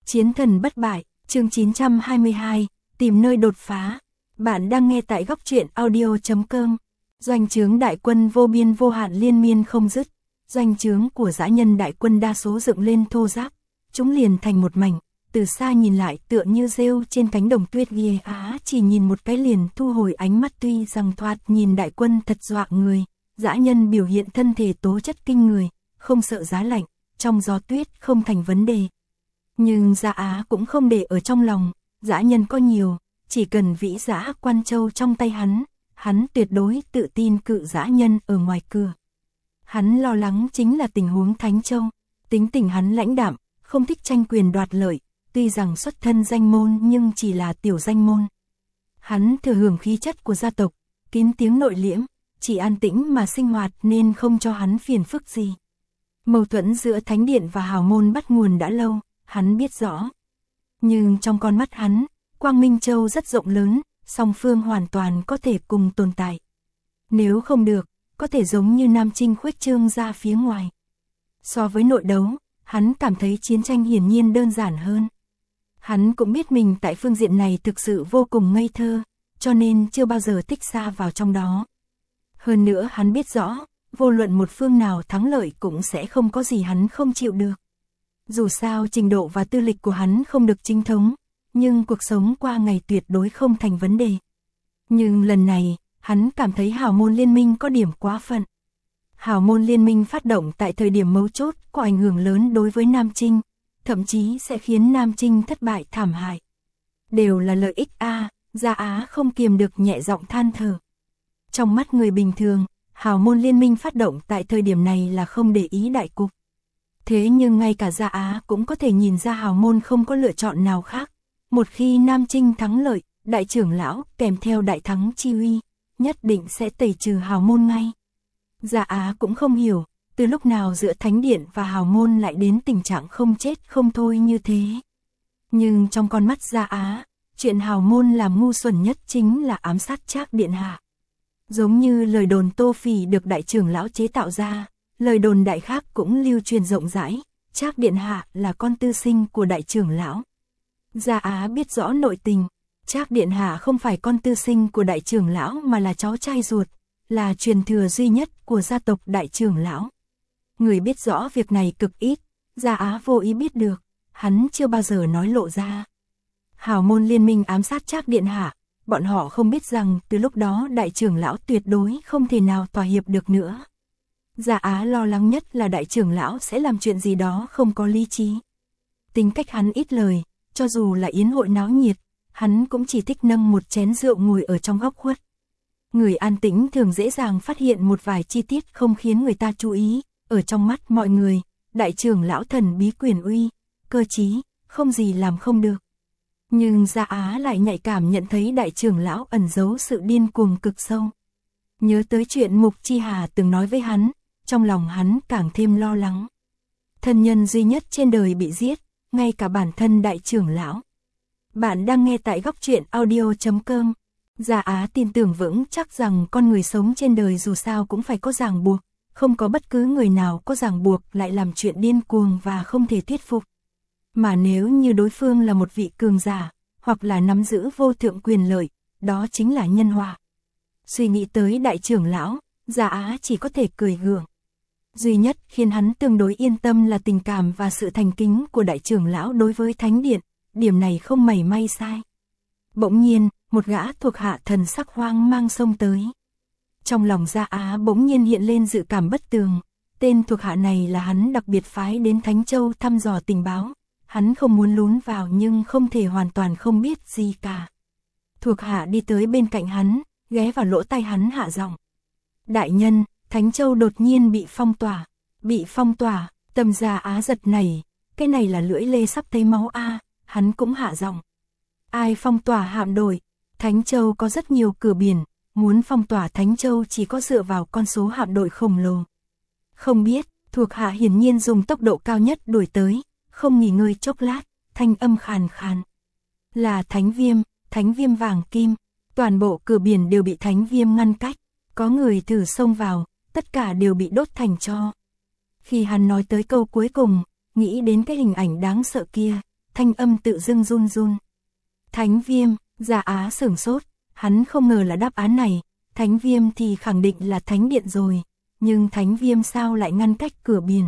Chiến thần bất bại, chương 922, tìm nơi đột phá. Bạn đang nghe tại góc truyện audio.com. Doanh trướng đại quân vô biên vô hạn liên miên không dứt. Doanh trướng của dã nhân đại quân đa số dựng lên thô ráp. Chúng liền thành một mảnh, từ xa nhìn lại tựa như rêu trên cánh đồng tuyết ghê á, chỉ nhìn một cái liền thu hồi ánh mắt, tuy rằng thoạt nhìn đại quân thật dọa người. Dã nhân biểu hiện thân thể tố chất kinh người, không sợ giá lạnh, trong gió tuyết không thành vấn đề. Nhưng Gia Á cũng không để ở trong lòng, dã nhân có nhiều, chỉ cần vĩ dã quan châu trong tay hắn tuyệt đối tự tin cự dã nhân ở ngoài cửa. Hắn lo lắng chính là tình huống Thánh Châu, tính tình hắn lãnh đạm, không thích tranh quyền đoạt lợi, tuy rằng xuất thân danh môn nhưng chỉ là tiểu danh môn. Hắn thừa hưởng khí chất của gia tộc, kín tiếng nội liễm, chỉ an tĩnh mà sinh hoạt nên không cho hắn phiền phức gì. Mâu thuẫn giữa Thánh Điện và Hào Môn bắt nguồn đã lâu, hắn biết rõ. Nhưng trong con mắt hắn, Quang Minh Châu rất rộng lớn, song phương hoàn toàn có thể cùng tồn tại. Nếu không được, có thể giống như Nam Trinh khuếch trương ra phía ngoài. So với nội đấu, hắn cảm thấy chiến tranh hiển nhiên đơn giản hơn. Hắn cũng biết mình tại phương diện này thực sự vô cùng ngây thơ, cho nên chưa bao giờ thích xa vào trong đó. Hơn nữa hắn biết rõ, vô luận một phương nào thắng lợi cũng sẽ không có gì hắn không chịu được. Dù sao trình độ và tư lịch của hắn không được chính thống, nhưng cuộc sống qua ngày tuyệt đối không thành vấn đề. Nhưng lần này, hắn cảm thấy Hào Môn Liên minh có điểm quá phận. Hào Môn Liên minh phát động tại thời điểm mấu chốt có ảnh hưởng lớn đối với Nam Trinh, thậm chí sẽ khiến Nam Trinh thất bại thảm hại. Đều là lợi ích a, Gia Á không kiềm được nhẹ giọng than thở. Trong mắt người bình thường, Hào Môn Liên minh phát động tại thời điểm này là không để ý đại cục. Thế nhưng ngay cả Gia Á cũng có thể nhìn ra Hào Môn không có lựa chọn nào khác. Một khi Nam Trinh thắng lợi, đại trưởng lão kèm theo đại thắng chi uy, nhất định sẽ tẩy trừ Hào Môn ngay. Gia Á cũng không hiểu, từ lúc nào giữa Thánh Điện và Hào Môn lại đến tình trạng không chết không thôi như thế. Nhưng trong con mắt Gia Á, chuyện Hào Môn làm ngu xuẩn nhất chính là ám sát Trác điện hạ. Giống như lời đồn Tô Phỉ được đại trưởng lão chế tạo ra, lời đồn đại khác cũng lưu truyền rộng rãi, Trác điện hạ là con tư sinh của đại trưởng lão. Gia Á biết rõ nội tình, Trác điện hạ không phải con tư sinh của đại trưởng lão mà là cháu trai ruột, là truyền thừa duy nhất của gia tộc đại trưởng lão. Người biết rõ việc này cực ít, Gia Á vô ý biết được, hắn chưa bao giờ nói lộ ra. Hào Môn Liên minh ám sát Trác điện hạ, bọn họ không biết rằng từ lúc đó đại trưởng lão tuyệt đối không thể nào thỏa hiệp được nữa. Gia Á lo lắng nhất là đại trưởng lão sẽ làm chuyện gì đó không có lý trí. Tính cách hắn ít lời, cho dù là yến hội náo nhiệt, hắn cũng chỉ thích nâng một chén rượu ngồi ở trong góc khuất. Người an tĩnh thường dễ dàng phát hiện một vài chi tiết không khiến người ta chú ý, ở trong mắt mọi người, đại trưởng lão thần bí quyền uy, cơ trí, không gì làm không được. Nhưng Gia Á lại nhạy cảm nhận thấy đại trưởng lão ẩn giấu sự điên cuồng cực sâu. Nhớ tới chuyện Mục Chi Hà từng nói với hắn, trong lòng hắn càng thêm lo lắng. Thân nhân duy nhất trên đời bị giết, ngay cả bản thân đại trưởng lão. Bạn đang nghe tại góc truyện audio.com. Gia Á tin tưởng vững chắc rằng con người sống trên đời dù sao cũng phải có ràng buộc, không có bất cứ người nào có ràng buộc lại làm chuyện điên cuồng và không thể thuyết phục. Mà nếu như đối phương là một vị cường giả, hoặc là nắm giữ vô thượng quyền lợi, đó chính là nhân họa. Suy nghĩ tới đại trưởng lão, Gia Á chỉ có thể cười gượng. Duy nhất khiến hắn tương đối yên tâm là tình cảm và sự thành kính của đại trưởng lão đối với Thánh Điện, điểm này không mảy may sai. Bỗng nhiên, một gã thuộc hạ thần sắc hoang mang xông tới. Trong lòng Gia Á bỗng nhiên hiện lên dự cảm bất tường, tên thuộc hạ này là hắn đặc biệt phái đến Thánh Châu thăm dò tình báo. Hắn không muốn lún vào nhưng không thể hoàn toàn không biết gì cả. Thuộc hạ đi tới bên cạnh hắn, ghé vào lỗ tai hắn hạ giọng. Đại nhân, Thánh Châu đột nhiên bị phong tỏa. Bị phong tỏa, tâm Gia Á giật nảy, cái này là lưỡi lê sắp thấy máu a. Hắn cũng hạ giọng. Ai phong tỏa hạm đội? Thánh Châu có rất nhiều cửa biển, muốn phong tỏa Thánh Châu chỉ có dựa vào con số hạm đội khổng lồ. Không biết, thuộc hạ hiển nhiên dùng tốc độ cao nhất đuổi tới, không nghỉ ngơi chốc lát, thanh âm khàn khàn. Là Thánh Viêm vàng kim, toàn bộ cửa biển đều bị Thánh Viêm ngăn cách, có người thử xông vào, tất cả đều bị đốt thành tro. Khi hắn nói tới câu cuối cùng, nghĩ đến cái hình ảnh đáng sợ kia, thanh âm tự dưng run run. Thánh viêm, Gia Á sửng sốt, hắn không ngờ là đáp án này, thánh viêm thì khẳng định là thánh điện rồi, nhưng thánh viêm sao lại ngăn cách cửa biển.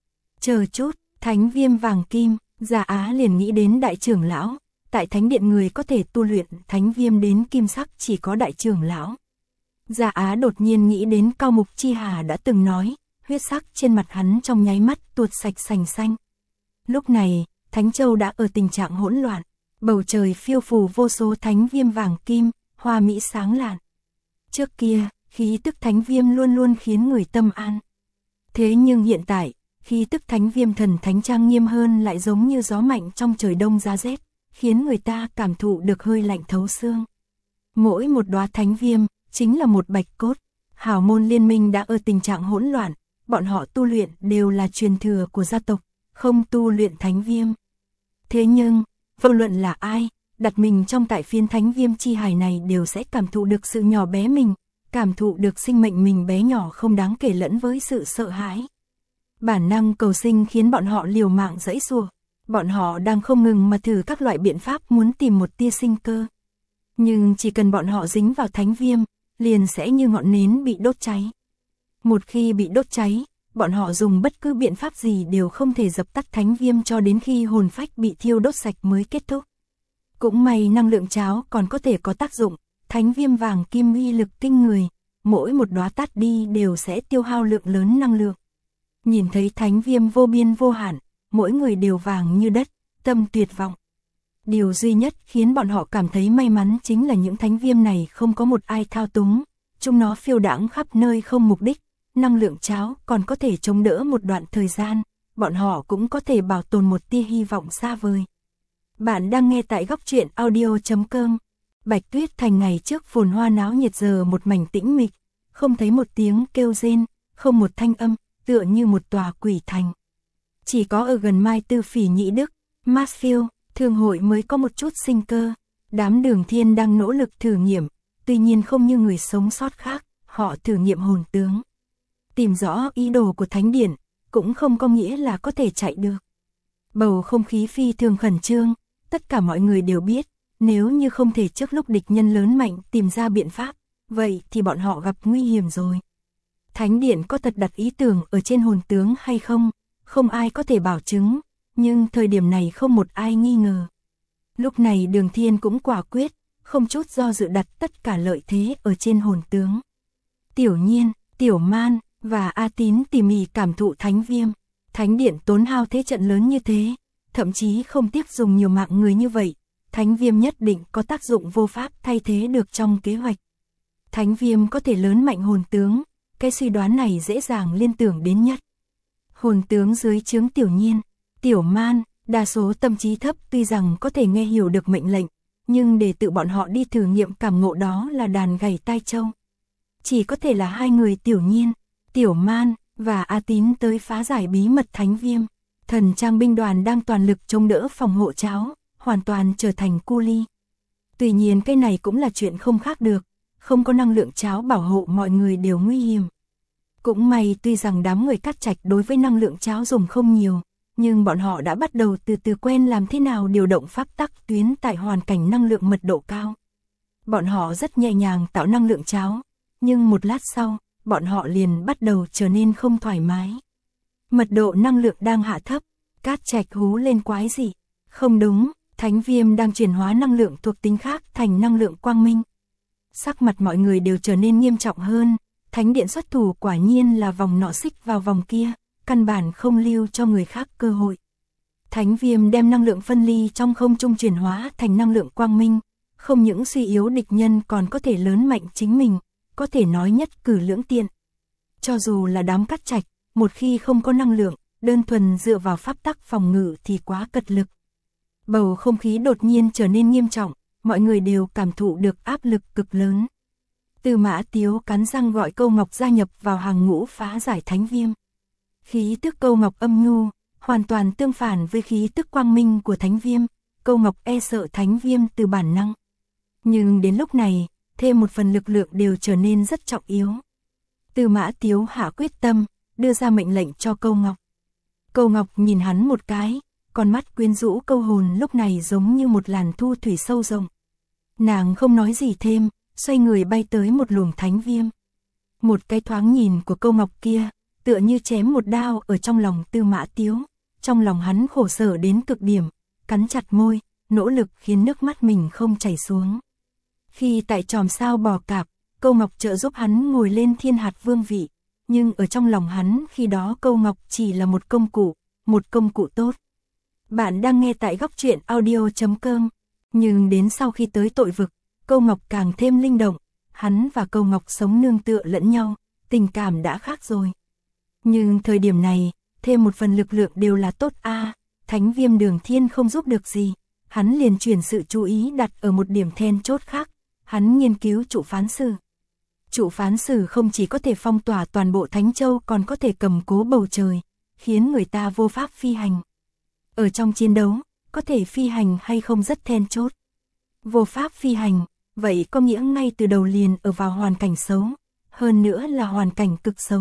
Chờ chút, thánh viêm vàng kim, Gia Á liền nghĩ đến đại trưởng lão, tại thánh điện người có thể tu luyện thánh viêm đến kim sắc chỉ có đại trưởng lão. Gia Á đột nhiên nghĩ đến Cao Mục Chi Hà đã từng nói, huyết sắc trên mặt hắn trong nháy mắt tuột sạch sành xanh. Lúc này, Thánh Châu đã ở tình trạng hỗn loạn, bầu trời phiêu phù vô số thánh viêm vàng kim, hoa mỹ sáng lạn. Trước kia, khí tức thánh viêm luôn luôn khiến người tâm an. Thế nhưng hiện tại, khí tức thánh viêm thần thánh trang nghiêm hơn lại giống như gió mạnh trong trời đông giá rét, khiến người ta cảm thụ được hơi lạnh thấu xương. Mỗi một đóa thánh viêm chính là một bạch cốt. Hảo môn liên minh đã ở tình trạng hỗn loạn, bọn họ tu luyện đều là truyền thừa của gia tộc, không tu luyện thánh viêm. Thế nhưng, vô luận là ai, đặt mình trong tại phiên thánh viêm chi hải này đều sẽ cảm thụ được sự nhỏ bé mình, cảm thụ được sinh mệnh mình bé nhỏ không đáng kể lẫn với sự sợ hãi. Bản năng cầu sinh khiến bọn họ liều mạng giãy giụa, bọn họ đang không ngừng mà thử các loại biện pháp muốn tìm một tia sinh cơ. Nhưng chỉ cần bọn họ dính vào thánh viêm, liền sẽ như ngọn nến bị đốt cháy. Một khi bị đốt cháy, bọn họ dùng bất cứ biện pháp gì đều không thể dập tắt thánh viêm cho đến khi hồn phách bị thiêu đốt sạch mới kết thúc. Cũng may năng lượng cháo còn có thể có tác dụng, thánh viêm vàng kim uy lực kinh người, mỗi một đóa tắt đi đều sẽ tiêu hao lượng lớn năng lượng. Nhìn thấy thánh viêm vô biên vô hạn, mỗi người đều vàng như đất, tâm tuyệt vọng. Điều duy nhất khiến bọn họ cảm thấy may mắn chính là những thánh viêm này không có một ai thao túng, chúng nó phiêu đãng khắp nơi không mục đích, năng lượng cháo còn có thể chống đỡ một đoạn thời gian, bọn họ cũng có thể bảo tồn một tia hy vọng xa vời. Bạn đang nghe tại góc truyện audio.com. Bạch Tuyết Thành ngày trước phồn hoa náo nhiệt giờ một mảnh tĩnh mịch, không thấy một tiếng kêu rên, không một thanh âm, tựa như một tòa quỷ thành. Chỉ có ở gần Mai Tư Phỉ Nhĩ Đức, Marsfield, thương hội mới có một chút sinh cơ. Đám Đường Thiên đang nỗ lực thử nghiệm, tuy nhiên không như người sống sót khác, họ thử nghiệm hồn tướng. Tìm rõ ý đồ của Thánh Điện, cũng không có nghĩa là có thể chạy được. Bầu không khí phi thường khẩn trương, tất cả mọi người đều biết, nếu như không thể trước lúc địch nhân lớn mạnh tìm ra biện pháp, vậy thì bọn họ gặp nguy hiểm rồi. Thánh Điện có thật đặt ý tưởng ở trên hồn tướng hay không, không ai có thể bảo chứng, nhưng thời điểm này không một ai nghi ngờ. Lúc này Đường Thiên cũng quả quyết, không chút do dự đặt tất cả lợi thế ở trên hồn tướng. Tiểu Nhiên, Tiểu Man và A Tín tỉ mỉ cảm thụ thánh viêm. Thánh Điện tốn hao thế trận lớn như thế, thậm chí không tiếc dùng nhiều mạng người như vậy, thánh viêm nhất định có tác dụng vô pháp thay thế được trong kế hoạch. Thánh viêm có thể lớn mạnh hồn tướng, cái suy đoán này dễ dàng liên tưởng đến nhất. Hồn tướng dưới trướng Tiểu Nhiên, Tiểu Man, đa số tâm trí thấp tuy rằng có thể nghe hiểu được mệnh lệnh, nhưng để tự bọn họ đi thử nghiệm cảm ngộ đó là đàn gảy tai trâu. Chỉ có thể là hai người Tiểu Nhiên, Tiểu Man và A Tín tới phá giải bí mật thánh viêm. Thần trang binh đoàn đang toàn lực chống đỡ phòng hộ cháo, hoàn toàn trở thành cu ly. Tuy nhiên cái này cũng là chuyện không khác được, không có năng lượng cháo bảo hộ mọi người đều nguy hiểm. Cũng may tuy rằng đám người Cát Trạch đối với năng lượng cháo dùng không nhiều, nhưng bọn họ đã bắt đầu từ từ quen làm thế nào điều động pháp tắc tuyến tại hoàn cảnh năng lượng mật độ cao. Bọn họ rất nhẹ nhàng tạo năng lượng cháo, nhưng một lát sau, bọn họ liền bắt đầu trở nên không thoải mái. Mật độ năng lượng đang hạ thấp, Cát Trạch hú lên quái gì? Không đúng, thánh viêm đang chuyển hóa năng lượng thuộc tính khác thành năng lượng quang minh. Sắc mặt mọi người đều trở nên nghiêm trọng hơn, Thánh Điện xuất thủ quả nhiên là vòng nọ xích vào vòng kia, căn bản không lưu cho người khác cơ hội. Thánh viêm đem năng lượng phân ly trong không trung chuyển hóa thành năng lượng quang minh, không những suy yếu địch nhân còn có thể lớn mạnh chính mình, có thể nói nhất cử lưỡng tiện. Cho dù là đám Cát Trạch, một khi không có năng lượng, đơn thuần dựa vào pháp tắc phòng ngự thì quá cật lực. Bầu không khí đột nhiên trở nên nghiêm trọng, mọi người đều cảm thụ được áp lực cực lớn. Tư Mã Tiếu cắn răng gọi Câu Ngọc gia nhập vào hàng ngũ phá giải thánh viêm. Khí tức Câu Ngọc âm nhu, hoàn toàn tương phản với khí tức quang minh của thánh viêm, Câu Ngọc e sợ thánh viêm từ bản năng. Nhưng đến lúc này, thêm một phần lực lượng đều trở nên rất trọng yếu. Tư Mã Tiếu hạ quyết tâm, đưa ra mệnh lệnh cho Câu Ngọc. Câu Ngọc nhìn hắn một cái, con mắt quyến rũ câu hồn lúc này giống như một làn thu thủy sâu rộng. Nàng không nói gì thêm, xoay người bay tới một luồng thánh viêm. Một cái thoáng nhìn của Câu Ngọc kia, tựa như chém một đao ở trong lòng Tư Mã Tiếu. Trong lòng hắn khổ sở đến cực điểm, cắn chặt môi, nỗ lực khiến nước mắt mình không chảy xuống. Khi tại chòm sao bò cạp, Câu Ngọc trợ giúp hắn ngồi lên thiên hạt vương vị, nhưng ở trong lòng hắn khi đó Câu Ngọc chỉ là một công cụ tốt. Bạn đang nghe tại góc truyện audio.com, nhưng đến sau khi tới tội vực, Câu Ngọc càng thêm linh động, hắn và Câu Ngọc sống nương tựa lẫn nhau, tình cảm đã khác rồi. Nhưng thời điểm này, thêm một phần lực lượng đều là tốt a. Thánh viêm Đường Thiên không giúp được gì, hắn liền chuyển sự chú ý đặt ở một điểm then chốt khác, hắn nghiên cứu trụ phán sử. Trụ phán sử không chỉ có thể phong tỏa toàn bộ Thánh Châu còn có thể cầm cố bầu trời, khiến người ta vô pháp phi hành. Ở trong chiến đấu, có thể phi hành hay không rất then chốt. Vô pháp phi hành, vậy có nghĩa ngay từ đầu liền ở vào hoàn cảnh xấu, hơn nữa là hoàn cảnh cực xấu.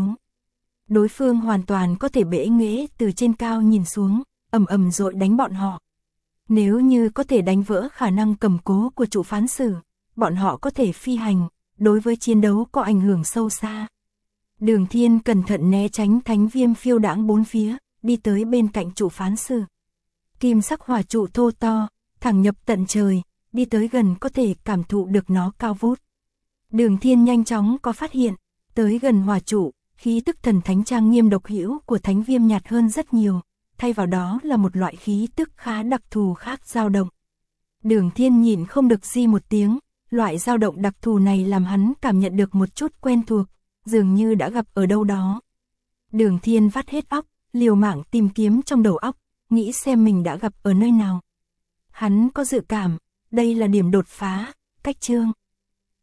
Đối phương hoàn toàn có thể bẽ nghễ từ trên cao nhìn xuống, ầm ầm dội đánh bọn họ. Nếu như có thể đánh vỡ khả năng cầm cố của trụ phán sử, bọn họ có thể phi hành, đối với chiến đấu có ảnh hưởng sâu xa. Đường Thiên cẩn thận né tránh thánh viêm phiêu đãng bốn phía, đi tới bên cạnh trụ phán sử. Kim sắc hỏa trụ thô to, thẳng nhập tận trời, đi tới gần có thể cảm thụ được nó cao vút. Đường Thiên nhanh chóng có phát hiện, tới gần hỏa trụ, khí tức thần thánh trang nghiêm độc hữu của thánh viêm nhạt hơn rất nhiều, thay vào đó là một loại khí tức khá đặc thù khác dao động. Đường Thiên nhịn không được di một tiếng, loại dao động đặc thù này làm hắn cảm nhận được một chút quen thuộc, dường như đã gặp ở đâu đó. Đường Thiên vắt hết óc, liều mạng tìm kiếm trong đầu óc, nghĩ xem mình đã gặp ở nơi nào. Hắn có dự cảm, đây là điểm đột phá, cách chương.